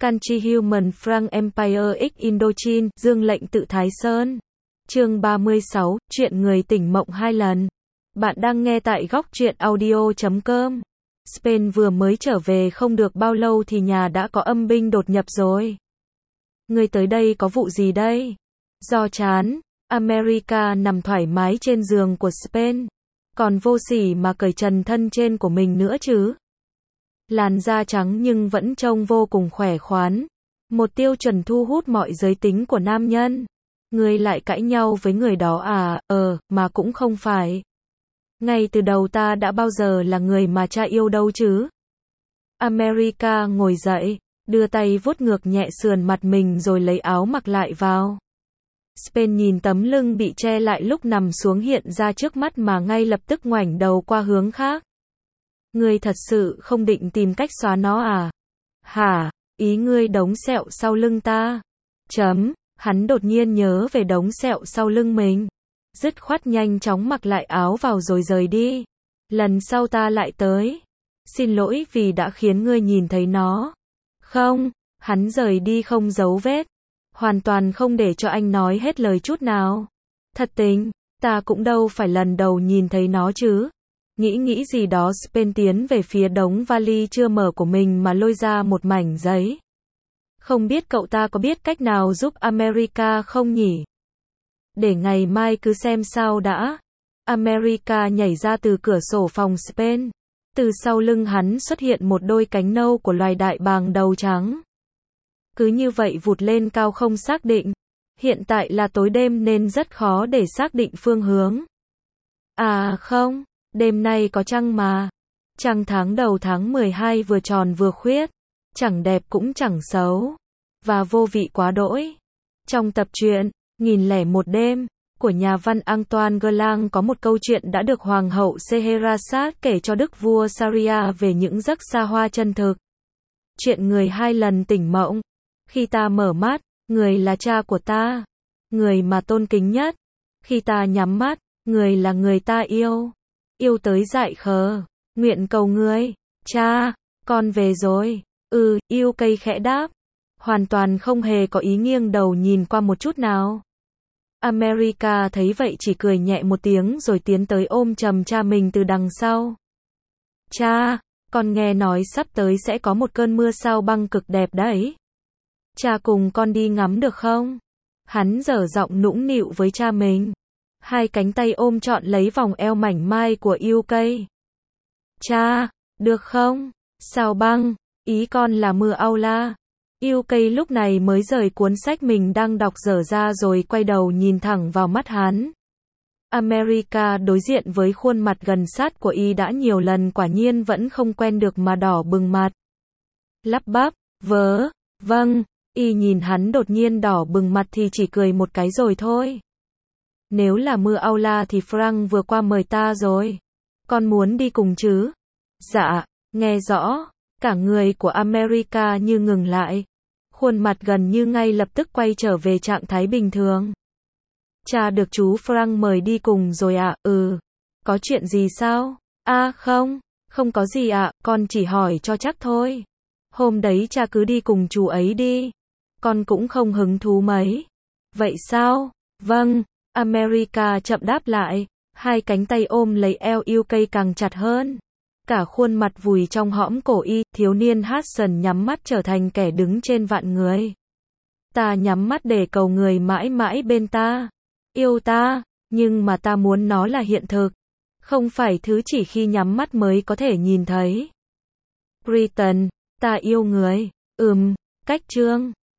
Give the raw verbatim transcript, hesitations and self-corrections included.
Country Human Frank Empire X Indochine, Dương lệnh tự Thái Sơn. Chương ba mươi sáu, chuyện người tỉnh mộng hai lần. Bạn đang nghe tại góc truyện audio chấm com. Spain vừa mới trở về không được bao lâu thì nhà đã có âm binh đột nhập rồi. Người tới đây có vụ gì đây? Do chán, America nằm thoải mái trên giường của Spain. Còn vô sỉ mà cởi trần thân trên của mình nữa chứ. Làn da trắng nhưng vẫn trông vô cùng khỏe khoắn. Một tiêu chuẩn thu hút mọi giới tính của nam nhân. Người lại cãi nhau với người đó à? Ờ, mà cũng không phải. Ngay từ đầu ta đã bao giờ là người mà cha yêu đâu chứ. America ngồi dậy, đưa tay vuốt ngược nhẹ sườn mặt mình rồi lấy áo mặc lại vào. Spain nhìn tấm lưng bị che lại lúc nằm xuống hiện ra trước mắt mà ngay lập tức ngoảnh đầu qua hướng khác. Ngươi thật sự không định tìm cách xóa nó à? Hả? Ý ngươi đống sẹo sau lưng ta? Chấm, hắn đột nhiên nhớ về đống sẹo sau lưng mình. Dứt khoát nhanh chóng mặc lại áo vào rồi rời đi. Lần sau ta lại tới. Xin lỗi vì đã khiến ngươi nhìn thấy nó. Không, hắn rời đi không dấu vết. Hoàn toàn không để cho anh nói hết lời chút nào. Thật tình, ta cũng đâu phải lần đầu nhìn thấy nó chứ. Nghĩ nghĩ gì đó Spain tiến về phía đống vali chưa mở của mình mà lôi ra một mảnh giấy. Không biết cậu ta có biết cách nào giúp America không nhỉ? Để ngày mai cứ xem sao đã. America nhảy ra từ cửa sổ phòng Spain. Từ sau lưng hắn xuất hiện một đôi cánh nâu của loài đại bàng đầu trắng. Cứ như vậy vụt lên cao không xác định. Hiện tại là tối đêm nên rất khó để xác định phương hướng. À không, đêm nay có trăng mà. Trăng tháng đầu tháng mười hai vừa tròn vừa khuyết. Chẳng đẹp cũng chẳng xấu. Và vô vị quá đỗi. Trong tập truyện nghìn lẻ một đêm của nhà văn Antoine Gerlain có một câu chuyện đã được Hoàng hậu Scheherazade kể cho đức vua Sharia về những giấc xa hoa chân thực. Chuyện người hai lần tỉnh mộng. Khi ta mở mắt, người là cha của ta. Người mà tôn kính nhất. Khi ta nhắm mắt, người là người ta yêu. Yêu tới dại khờ. Nguyện cầu ngươi. Cha, con về rồi. Ừ, yêu cây khẽ đáp. Hoàn toàn không hề có ý nghiêng đầu nhìn qua một chút nào. America thấy vậy chỉ cười nhẹ một tiếng rồi tiến tới ôm chầm cha mình từ đằng sau. Cha, con nghe nói sắp tới sẽ có một cơn mưa sao băng cực đẹp đấy. Cha cùng con đi ngắm được không? Hắn dở giọng nũng nịu với cha mình. Hai cánh tay ôm trọn lấy vòng eo mảnh mai của yêu cây. Cha, được không? Sao băng? Ý con là mưa Aula. Yêu cây lúc này mới rời cuốn sách mình đang đọc dở ra rồi quay đầu nhìn thẳng vào mắt hắn. America đối diện với khuôn mặt gần sát của y đã nhiều lần quả nhiên vẫn không quen được mà đỏ bừng mặt. Lắp bắp, vớ, vâng, y nhìn hắn đột nhiên đỏ bừng mặt thì chỉ cười một cái rồi thôi. Nếu là mưa Aula thì Frank vừa qua mời ta rồi. Con muốn đi cùng chứ? Dạ, nghe rõ, cả người của America như ngừng lại. Khuôn mặt gần như ngay lập tức quay trở về trạng thái bình thường. Cha được chú Frank mời đi cùng rồi ạ. À? Ừ. Có chuyện gì sao? À không, không có gì ạ, à, con chỉ hỏi cho chắc thôi. Hôm đấy cha cứ đi cùng chú ấy đi. Con cũng không hứng thú mấy. Vậy sao? Vâng, America chậm đáp lại. Hai cánh tay ôm lấy eo yêu cây càng chặt hơn. Cả khuôn mặt vùi trong hõm cổ y, thiếu niên Hudson nhắm mắt trở thành kẻ đứng trên vạn người. Ta nhắm mắt để cầu người mãi mãi bên ta. Yêu ta, nhưng mà ta muốn nó là hiện thực. Không phải thứ chỉ khi nhắm mắt mới có thể nhìn thấy. Britain, ta yêu người. Ừm, cách chương.